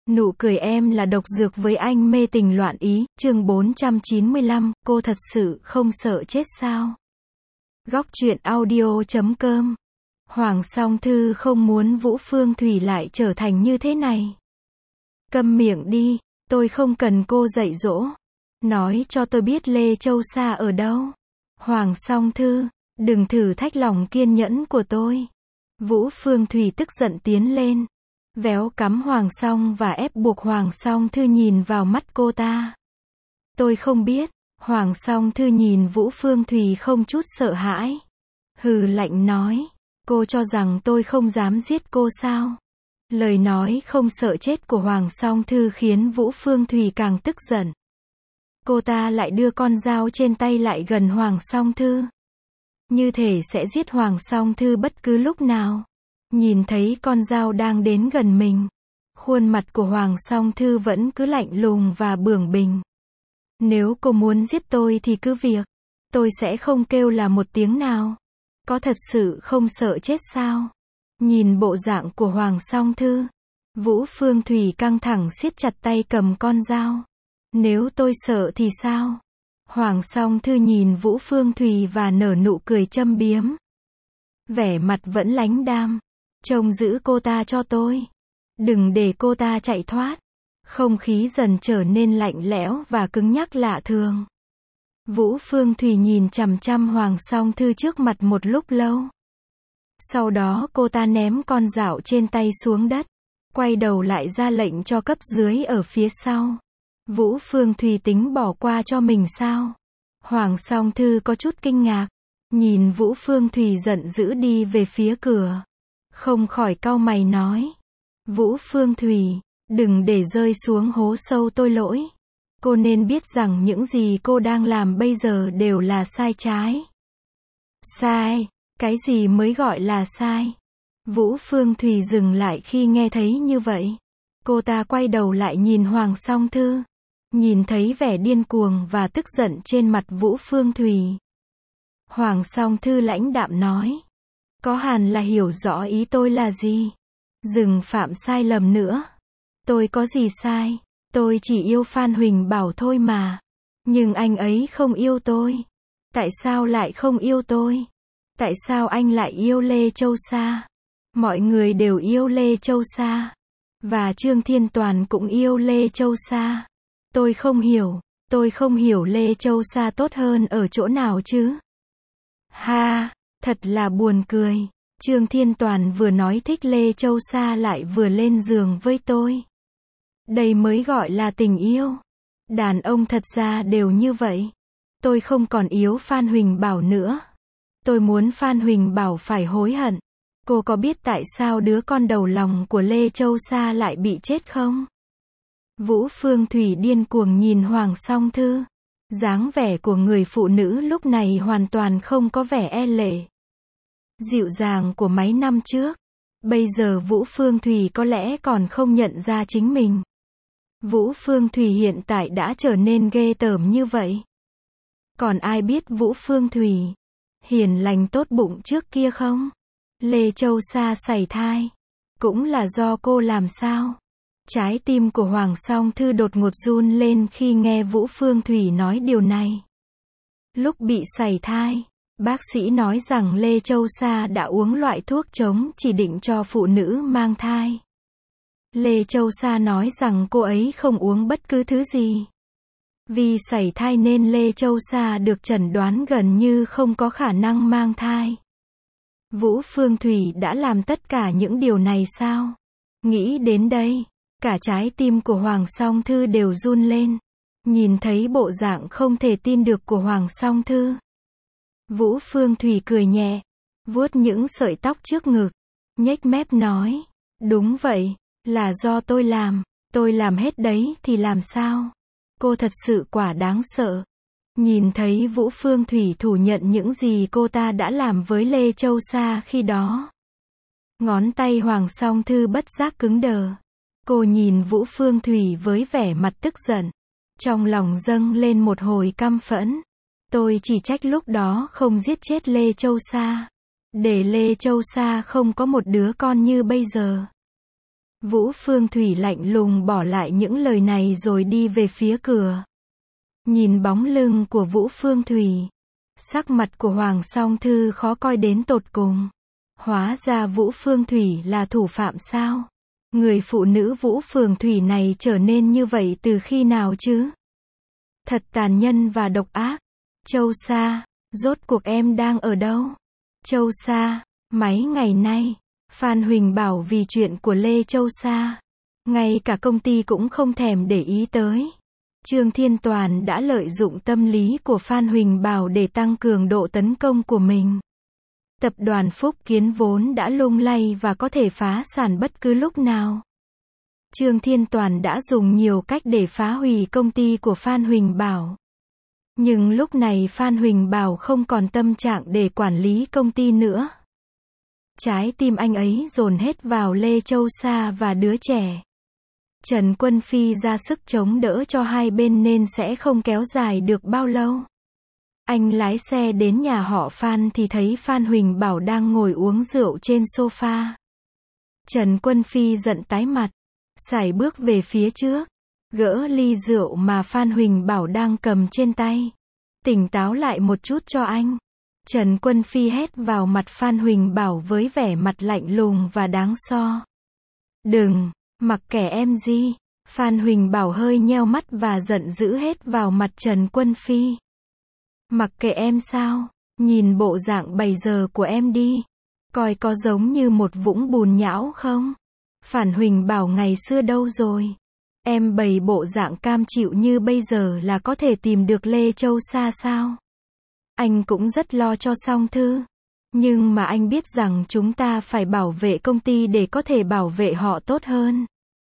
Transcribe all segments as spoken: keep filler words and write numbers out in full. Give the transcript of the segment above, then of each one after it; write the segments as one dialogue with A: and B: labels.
A: Nụ cười em là độc dược với anh mê tình loạn ý, chương bốn trăm chín mươi lăm, cô thật sự không sợ chết sao? Góc truyện audio chấm com. Hoàng Song Thư không muốn Vũ Phương Thủy lại trở thành như thế này. Câm miệng đi, tôi không cần cô dạy dỗ. Nói cho tôi biết Lê Châu Sa ở đâu. Hoàng Song Thư, đừng thử thách lòng kiên nhẫn của tôi. Vũ Phương Thủy tức giận tiến lên, véo cắm Hoàng Song và ép buộc Hoàng Song Thư nhìn vào mắt cô ta. Tôi không biết. Hoàng Song Thư nhìn Vũ Phương Thủy không chút sợ hãi. Hừ lạnh nói, cô cho rằng tôi không dám giết cô sao? Lời nói không sợ chết của Hoàng Song Thư khiến Vũ Phương Thủy càng tức giận. Cô ta lại đưa con dao trên tay lại gần Hoàng Song Thư, như thể sẽ giết Hoàng Song Thư bất cứ lúc nào. Nhìn thấy con dao đang đến gần mình, khuôn mặt của Hoàng Song Thư vẫn cứ lạnh lùng và bướng bỉnh. Nếu cô muốn giết tôi thì cứ việc, tôi sẽ không kêu là một tiếng nào. Có thật sự không sợ chết sao? Nhìn bộ dạng của Hoàng Song Thư, Vũ Phương Thủy căng thẳng siết chặt tay cầm con dao. Nếu tôi sợ thì sao? Hoàng Song Thư nhìn Vũ Phương Thủy và nở nụ cười châm biếm. Vẻ mặt vẫn lãnh đạm. Trông giữ cô ta cho tôi. Đừng để cô ta chạy thoát. Không khí dần trở nên lạnh lẽo và cứng nhắc lạ thường. Vũ Phương Thủy nhìn chằm chằm Hoàng Song Thư trước mặt một lúc lâu. Sau đó cô ta ném con dao trên tay xuống đất, quay đầu lại ra lệnh cho cấp dưới ở phía sau. Vũ Phương Thủy tính bỏ qua cho mình sao? Hoàng Song Thư có chút kinh ngạc, nhìn Vũ Phương Thủy giận dữ đi về phía cửa. Không khỏi cau mày nói. Vũ Phương Thủy, đừng để rơi xuống hố sâu tôi lỗi. Cô nên biết rằng những gì cô đang làm bây giờ đều là sai trái. Sai? Cái gì mới gọi là sai? Vũ Phương Thủy dừng lại khi nghe thấy như vậy. Cô ta quay đầu lại nhìn Hoàng Song Thư. Nhìn thấy vẻ điên cuồng và tức giận trên mặt Vũ Phương Thủy, Hoàng Song Thư lãnh đạm nói. Có hẳn là hiểu rõ ý tôi là gì. Đừng phạm sai lầm nữa. Tôi có gì sai? Tôi chỉ yêu Phan Huỳnh Bảo thôi mà. Nhưng anh ấy không yêu tôi. Tại sao lại không yêu tôi? Tại sao anh lại yêu Lê Châu Sa? Mọi người đều yêu Lê Châu Sa. Và Trương Thiên Toàn cũng yêu Lê Châu Sa. Tôi không hiểu. Tôi không hiểu Lê Châu Sa tốt hơn ở chỗ nào chứ? Ha! Thật là buồn cười. Trương Thiên Toàn vừa nói thích Lê Châu Sa lại vừa lên giường với tôi. Đây mới gọi là tình yêu. Đàn ông thật ra đều như vậy. Tôi không còn yếu Phan Huỳnh Bảo nữa. Tôi muốn Phan Huỳnh Bảo phải hối hận. Cô có biết tại sao đứa con đầu lòng của Lê Châu Sa lại bị chết không? Vũ Phương Thủy điên cuồng nhìn Hoàng Song Thư. Dáng vẻ của người phụ nữ lúc này hoàn toàn không có vẻ e lệ, dịu dàng của mấy năm trước. Bây giờ Vũ Phương Thủy có lẽ còn không nhận ra chính mình. Vũ Phương Thủy hiện tại đã trở nên ghê tởm như vậy. Còn ai biết Vũ Phương Thủy hiền lành tốt bụng trước kia không? Lê Châu Sa sảy thai cũng là do cô làm sao? Trái tim của Hoàng Song Thư đột ngột run lên khi nghe Vũ Phương Thủy nói điều này. Lúc bị sảy thai, bác sĩ nói rằng Lê Châu Sa đã uống loại thuốc chống chỉ định cho phụ nữ mang thai. Lê Châu Sa nói rằng cô ấy không uống bất cứ thứ gì. Vì sảy thai nên Lê Châu Sa được chẩn đoán gần như không có khả năng mang thai. Vũ Phương Thủy đã làm tất cả những điều này sao? Nghĩ đến đây, cả trái tim của Hoàng Song Thư đều run lên. Nhìn thấy bộ dạng không thể tin được của Hoàng Song Thư, Vũ Phương Thủy cười nhẹ, vuốt những sợi tóc trước ngực, nhếch mép nói. Đúng vậy, là do tôi làm. Tôi làm hết đấy thì làm sao? Cô thật sự quả đáng sợ. Nhìn thấy Vũ Phương Thủy phủ nhận những gì cô ta đã làm với Lê Châu Sa khi đó, ngón tay Hoàng Song Thư bất giác cứng đờ. Cô nhìn Vũ Phương Thủy với vẻ mặt tức giận. Trong lòng dâng lên một hồi căm phẫn. Tôi chỉ trách lúc đó không giết chết Lê Châu Sa, để Lê Châu Sa không có một đứa con như bây giờ. Vũ Phương Thủy lạnh lùng bỏ lại những lời này rồi đi về phía cửa. Nhìn bóng lưng của Vũ Phương Thủy, sắc mặt của Hoàng Song Thư khó coi đến tột cùng. Hóa ra Vũ Phương Thủy là thủ phạm sao? Người phụ nữ Vũ Phương Thủy này trở nên như vậy từ khi nào chứ? Thật tàn nhẫn và độc ác. Châu Sa, rốt cuộc em đang ở đâu? Châu Sa, mấy ngày nay, Phan Huỳnh Bảo vì chuyện của Lê Châu Sa, ngay cả công ty cũng không thèm để ý tới. Trương Thiên Toàn đã lợi dụng tâm lý của Phan Huỳnh Bảo để tăng cường độ tấn công của mình. Tập đoàn Phúc Kiến vốn đã lung lay và có thể phá sản bất cứ lúc nào. Trương Thiên Toàn đã dùng nhiều cách để phá hủy công ty của Phan Huỳnh Bảo. Nhưng lúc này Phan Huỳnh Bảo không còn tâm trạng để quản lý công ty nữa. Trái tim anh ấy dồn hết vào Lê Châu Sa và đứa trẻ. Trần Quân Phi ra sức chống đỡ cho hai bên nên sẽ không kéo dài được bao lâu. Anh lái xe đến nhà họ Phan thì thấy Phan Huỳnh Bảo đang ngồi uống rượu trên sofa. Trần Quân Phi giận tái mặt, sải bước về phía trước, gỡ ly rượu mà Phan Huỳnh Bảo đang cầm trên tay. Tỉnh táo lại một chút cho anh. Trần Quân Phi hét vào mặt Phan Huỳnh Bảo với vẻ mặt lạnh lùng và đáng so. Đừng, mặc kệ em gì. Phan Huỳnh Bảo hơi nheo mắt và giận dữ hết vào mặt Trần Quân Phi. Mặc kệ em sao? Nhìn bộ dạng bây giờ của em đi. Coi có giống như một vũng bùn nhão không? Phan Huỳnh Bảo ngày xưa đâu rồi? Em bày bộ dạng cam chịu như bây giờ là có thể tìm được Lê Châu Sa sao? Anh cũng rất lo cho Song Thư. Nhưng mà anh biết rằng chúng ta phải bảo vệ công ty để có thể bảo vệ họ tốt hơn.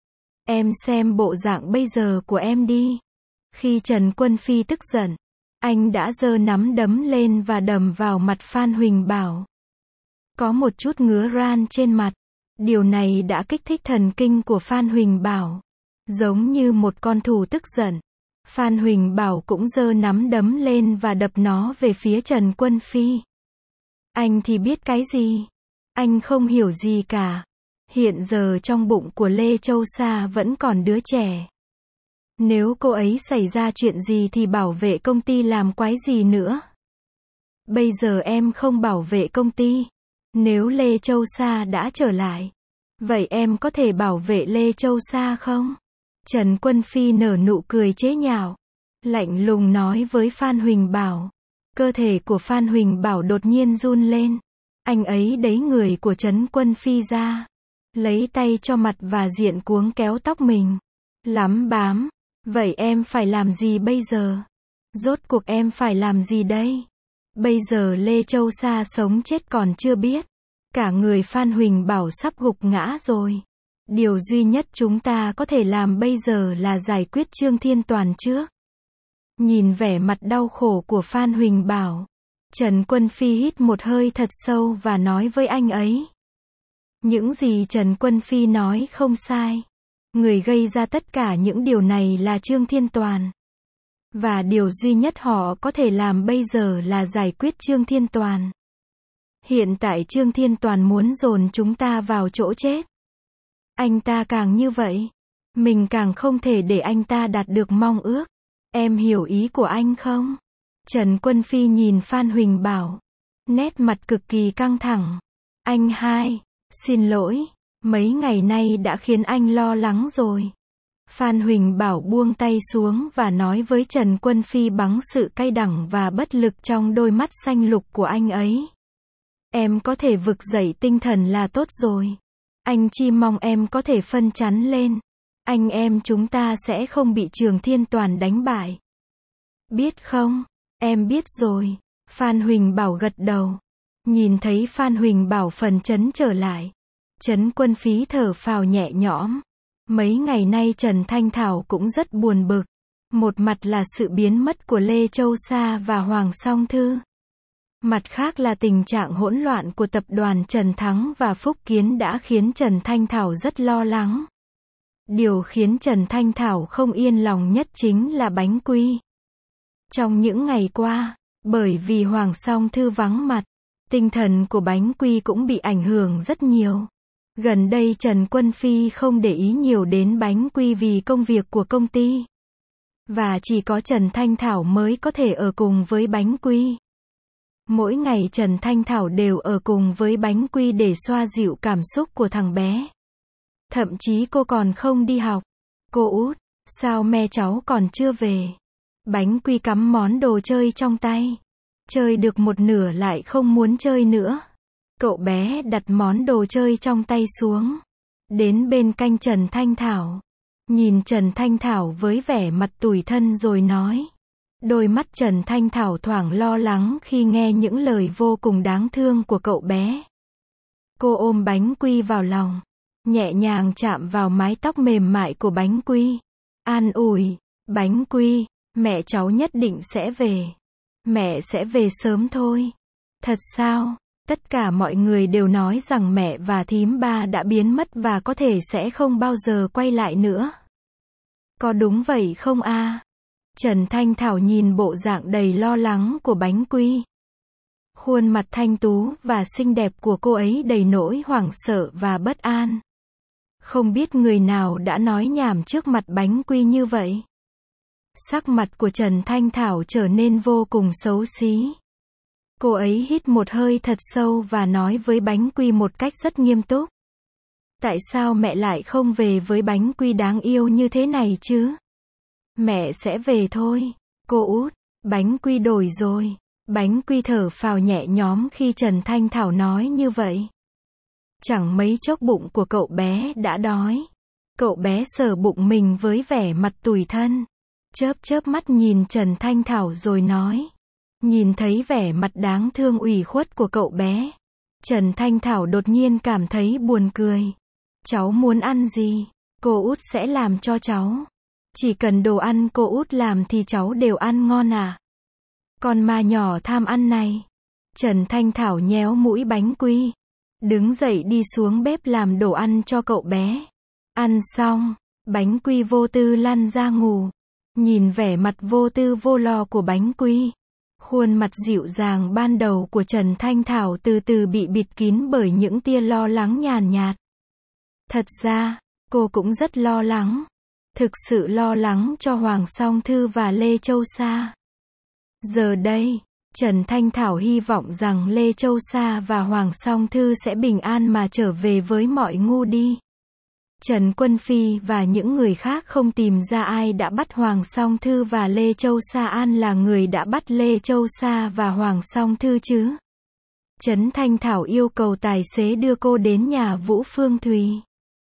A: Em xem bộ dạng bây giờ của em đi. Khi Trần Quân Phi tức giận, anh đã giơ nắm đấm lên và đầm vào mặt Phan Huỳnh Bảo. Có một chút ngứa ran trên mặt. Điều này đã kích thích thần kinh của Phan Huỳnh Bảo. Giống như một con thú tức giận, Phan Huỳnh Bảo cũng giơ nắm đấm lên và đập nó về phía Trần Quân Phi. Anh thì biết cái gì? Anh không hiểu gì cả. Hiện giờ trong bụng của Lê Châu Sa vẫn còn đứa trẻ. Nếu cô ấy xảy ra chuyện gì thì bảo vệ công ty làm quái gì nữa? Bây giờ em không bảo vệ công ty. Nếu Lê Châu Sa đã trở lại, vậy em có thể bảo vệ Lê Châu Sa không? Trần Quân Phi nở nụ cười chế nhạo, lạnh lùng nói với Phan Huỳnh Bảo. Cơ thể của Phan Huỳnh Bảo đột nhiên run lên. Anh ấy đẩy người của Trần Quân Phi ra, lấy tay cho mặt và diện cuống kéo tóc mình. Lắm bám. Vậy em phải làm gì bây giờ? Rốt cuộc em phải làm gì đây? Bây giờ Lê Châu Sa sống chết còn chưa biết. Cả người Phan Huỳnh Bảo sắp gục ngã rồi. Điều duy nhất chúng ta có thể làm bây giờ là giải quyết Trương Thiên Toàn trước. Nhìn vẻ mặt đau khổ của Phan Huỳnh Bảo, Trần Quân Phi hít một hơi thật sâu và nói với anh ấy. Những gì Trần Quân Phi nói không sai. Người gây ra tất cả những điều này là Trương Thiên Toàn. Và điều duy nhất họ có thể làm bây giờ là giải quyết Trương Thiên Toàn. Hiện tại Trương Thiên Toàn muốn dồn chúng ta vào chỗ chết. Anh ta càng như vậy, mình càng không thể để anh ta đạt được mong ước. Em hiểu ý của anh không? Trần Quân Phi nhìn Phan Huỳnh Bảo, nét mặt cực kỳ căng thẳng. Anh hai, xin lỗi, mấy ngày nay đã khiến anh lo lắng rồi. Phan Huỳnh Bảo buông tay xuống và nói với Trần Quân Phi bằng sự cay đắng và bất lực trong đôi mắt xanh lục của anh ấy. Em có thể vực dậy tinh thần là tốt rồi. Anh chỉ mong em có thể phân chắn lên. Anh em chúng ta sẽ không bị Trương Thiên Toàn đánh bại. Biết không? Em biết rồi. Phan Huỳnh Bảo gật đầu. Nhìn thấy Phan Huỳnh Bảo phần chấn trở lại, Trần Quân Phi thở phào nhẹ nhõm. Mấy ngày nay Trần Thanh Thảo cũng rất buồn bực. Một mặt là sự biến mất của Lê Châu Sa và Hoàng Song Thư. Mặt khác là tình trạng hỗn loạn của tập đoàn Trần Thắng và Phúc Kiến đã khiến Trần Thanh Thảo rất lo lắng. Điều khiến Trần Thanh Thảo không yên lòng nhất chính là Bánh Quy. Trong những ngày qua, bởi vì Hoàng Song Thư vắng mặt, tinh thần của Bánh Quy cũng bị ảnh hưởng rất nhiều. Gần đây Trần Quân Phi không để ý nhiều đến bánh quy vì công việc của công ty. Và chỉ có Trần Thanh Thảo mới có thể ở cùng với bánh quy. Mỗi ngày Trần Thanh Thảo đều ở cùng với bánh quy để xoa dịu cảm xúc của thằng bé. Thậm chí cô còn không đi học. Cô út, sao mẹ cháu còn chưa về? Bánh quy cắm món đồ chơi trong tay. Chơi được một nửa lại không muốn chơi nữa. Cậu bé đặt món đồ chơi trong tay xuống. Đến bên cạnh Trần Thanh Thảo. Nhìn Trần Thanh Thảo với vẻ mặt tủi thân rồi nói. Đôi mắt Trần Thanh Thảo thoảng lo lắng khi nghe những lời vô cùng đáng thương của cậu bé. Cô ôm bánh quy vào lòng. Nhẹ nhàng chạm vào mái tóc mềm mại của bánh quy. An ủi, bánh quy, mẹ cháu nhất định sẽ về. Mẹ sẽ về sớm thôi. Thật sao? Tất cả mọi người đều nói rằng mẹ và thím ba đã biến mất và có thể sẽ không bao giờ quay lại nữa. Có đúng vậy không a? À? Trần Thanh Thảo nhìn bộ dạng đầy lo lắng của bánh quy. Khuôn mặt thanh tú và xinh đẹp của cô ấy đầy nỗi hoảng sợ và bất an. Không biết người nào đã nói nhảm trước mặt bánh quy như vậy. Sắc mặt của Trần Thanh Thảo trở nên vô cùng xấu xí. Cô ấy hít một hơi thật sâu và nói với bánh quy một cách rất nghiêm túc. Tại sao mẹ lại không về với bánh quy đáng yêu như thế này chứ? Mẹ sẽ về thôi. Cô út, bánh quy đổi rồi. Bánh quy thở phào nhẹ nhõm khi Trần Thanh Thảo nói như vậy. Chẳng mấy chốc bụng của cậu bé đã đói. Cậu bé sờ bụng mình với vẻ mặt tủi thân. Chớp chớp mắt nhìn Trần Thanh Thảo rồi nói. Nhìn thấy vẻ mặt đáng thương ủy khuất của cậu bé. Trần Thanh Thảo đột nhiên cảm thấy buồn cười. Cháu muốn ăn gì? Cô út sẽ làm cho cháu. Chỉ cần đồ ăn cô út làm thì cháu đều ăn ngon à? Con ma nhỏ tham ăn này. Trần Thanh Thảo nhéo mũi bánh quy. Đứng dậy đi xuống bếp làm đồ ăn cho cậu bé. Ăn xong, bánh quy vô tư lăn ra ngủ. Nhìn vẻ mặt vô tư vô lo của bánh quy. Khuôn mặt dịu dàng ban đầu của Trần Thanh Thảo từ từ bị bịt kín bởi những tia lo lắng nhàn nhạt. Thật ra, cô cũng rất lo lắng. Thực sự lo lắng cho Hoàng Song Thư và Lê Châu Sa. Giờ đây, Trần Thanh Thảo hy vọng rằng Lê Châu Sa và Hoàng Song Thư sẽ bình an mà trở về với mọi ngu đi. Trần Quân Phi và những người khác không tìm ra ai đã bắt Hoàng Song Thư và Lê Châu Sa An là người đã bắt Lê Châu Sa và Hoàng Song Thư chứ. Trấn Thanh Thảo yêu cầu tài xế đưa cô đến nhà Vũ Phương Thùy.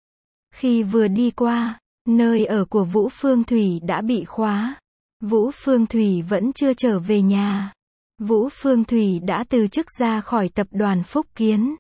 A: Khi vừa đi qua, nơi ở của Vũ Phương Thùy đã bị khóa. Vũ Phương Thùy vẫn chưa trở về nhà. Vũ Phương Thùy đã từ chức ra khỏi tập đoàn Phúc Kiến.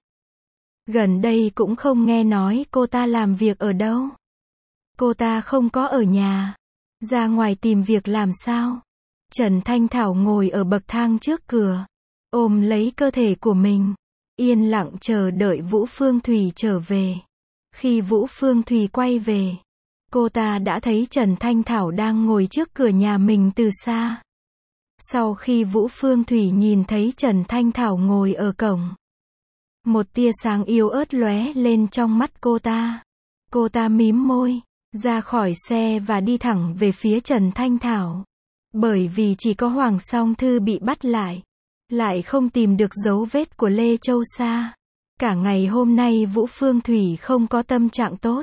A: Gần đây cũng không nghe nói cô ta làm việc ở đâu. Cô ta không có ở nhà. Ra ngoài tìm việc làm sao? Trần Thanh Thảo ngồi ở bậc thang trước cửa. Ôm lấy cơ thể của mình. Yên lặng chờ đợi Vũ Phương Thùy trở về. Khi Vũ Phương Thùy quay về, cô ta đã thấy Trần Thanh Thảo đang ngồi trước cửa nhà mình từ xa. Sau khi Vũ Phương Thùy nhìn thấy Trần Thanh Thảo ngồi ở cổng, một tia sáng yếu ớt lóe lên trong mắt cô ta. Cô ta mím môi, ra khỏi xe và đi thẳng về phía Trần Thanh Thảo. Bởi vì chỉ có Hoàng Song Thư bị bắt lại, lại không tìm được dấu vết của Lê Châu Sa. Cả ngày hôm nay Vũ Phương Thùy không có tâm trạng tốt.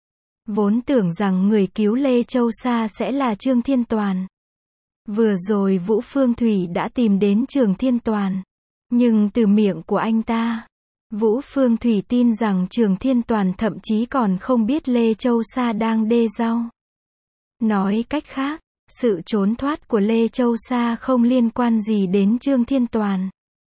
A: Vốn tưởng rằng người cứu Lê Châu Sa sẽ là Trương Thiên Toàn. Vừa rồi Vũ Phương Thùy đã tìm đến Trương Thiên Toàn. Nhưng từ miệng của anh ta, Vũ Phương Thùy tin rằng Trương Thiên Toàn thậm chí còn không biết Lê Châu Sa đang đê rau. Nói cách khác, sự trốn thoát của Lê Châu Sa không liên quan gì đến Trương Thiên Toàn.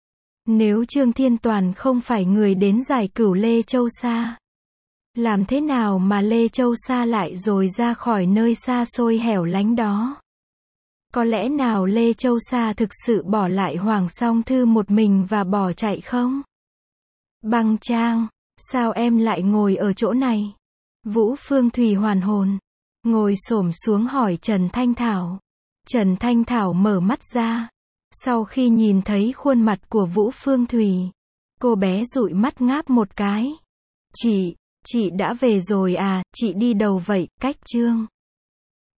A: Nếu Trương Thiên Toàn không phải người đến giải cứu Lê Châu Sa, làm thế nào mà Lê Châu Sa lại rồi ra khỏi nơi xa xôi hẻo lánh đó? Có lẽ nào Lê Châu Sa thực sự bỏ lại Hoàng Song Thư một mình và bỏ chạy không? Băng Trang, sao em lại ngồi ở chỗ này? Vũ Phương Thùy hoàn hồn, ngồi xổm xuống hỏi Trần Thanh Thảo. Trần Thanh Thảo mở mắt ra. Sau khi nhìn thấy khuôn mặt của Vũ Phương Thùy, cô bé dụi mắt ngáp một cái. Chị, Chị đã về rồi à, chị đi đâu vậy, cách Trương?